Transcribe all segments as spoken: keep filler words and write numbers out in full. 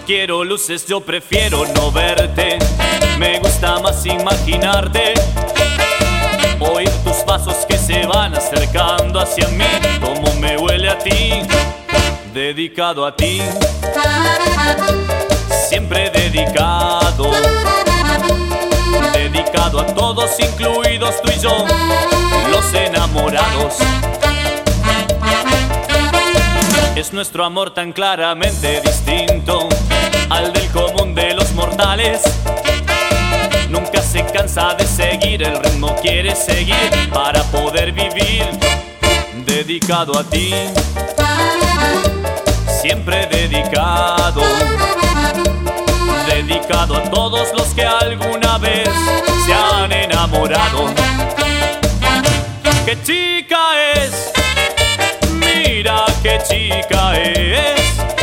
quiero luces, yo prefiero no verte. Me gusta más imaginarte, oír tus pasos que se van acercando hacia mí. Como me huele a ti, dedicado a ti, siempre dedicado. Dedicado a todos, incluidos tú y yo, los enamorados. Es nuestro amor tan claramente distinto al del común de los mortales. Nunca se cansa de seguir, el ritmo quiere seguir para poder vivir. Dedicado a ti, siempre dedicado. Dedicado a todos los que alguna vez se han enamorado. ¡Qué chica es! Mira qué chica es.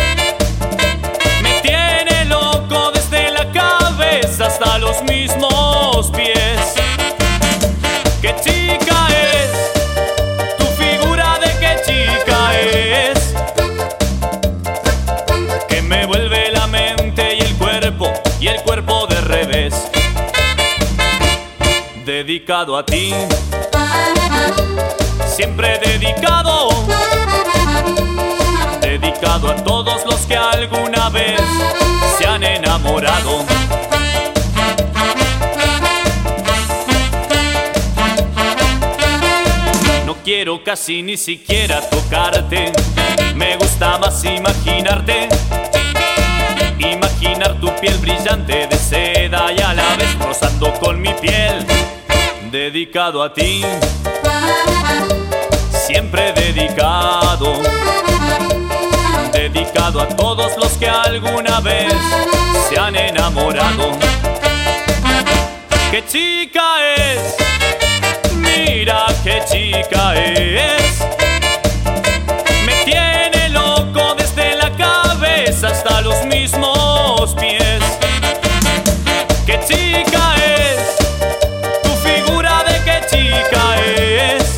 Me tiene loco desde la cabeza hasta los mismos pies. ¡Qué chica es! Tu figura de qué chica es, que me vuelve la mente y el cuerpo, y el cuerpo de revés. Dedicado a ti, siempre dedicado. Dedicado a todos los que alguna vez se han enamorado. No quiero casi ni siquiera tocarte, me gusta más imaginarte. Imaginar tu piel brillante de seda y a la vez rozando con mi piel. Dedicado a ti, siempre dedicado. Dedicado a todos los que alguna vez se han enamorado. ¡Qué chica es! Mira qué chica es. Me tiene loco desde la cabeza hasta los mismos pies. ¡Qué chica es! Tu figura de qué chica es,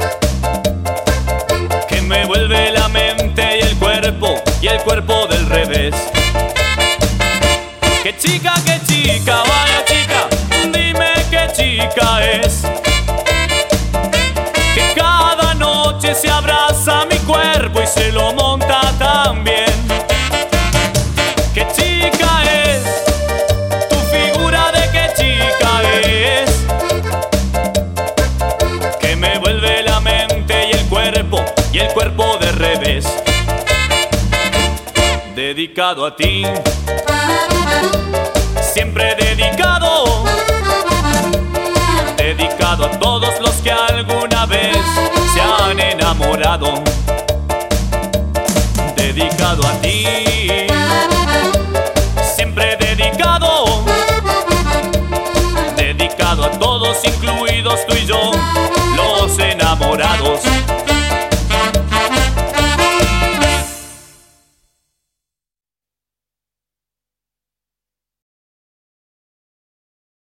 que me vuelve la mente y el cuerpo, y el cuerpo del revés. ¡Qué chica, qué chica, vaya chica! Dime qué chica es, que cada noche se abraza a mi cuerpo y se lo monta también. ¡Qué chica es! Tu figura de qué chica es, que me vuelve la mente y el cuerpo, y el cuerpo de revés. Dedicado a ti, siempre dedicado. Dedicado a todos los que alguna vez se han enamorado. Dedicado a ti, siempre dedicado. Dedicado a todos, incluidos tú y yo, los enamorados.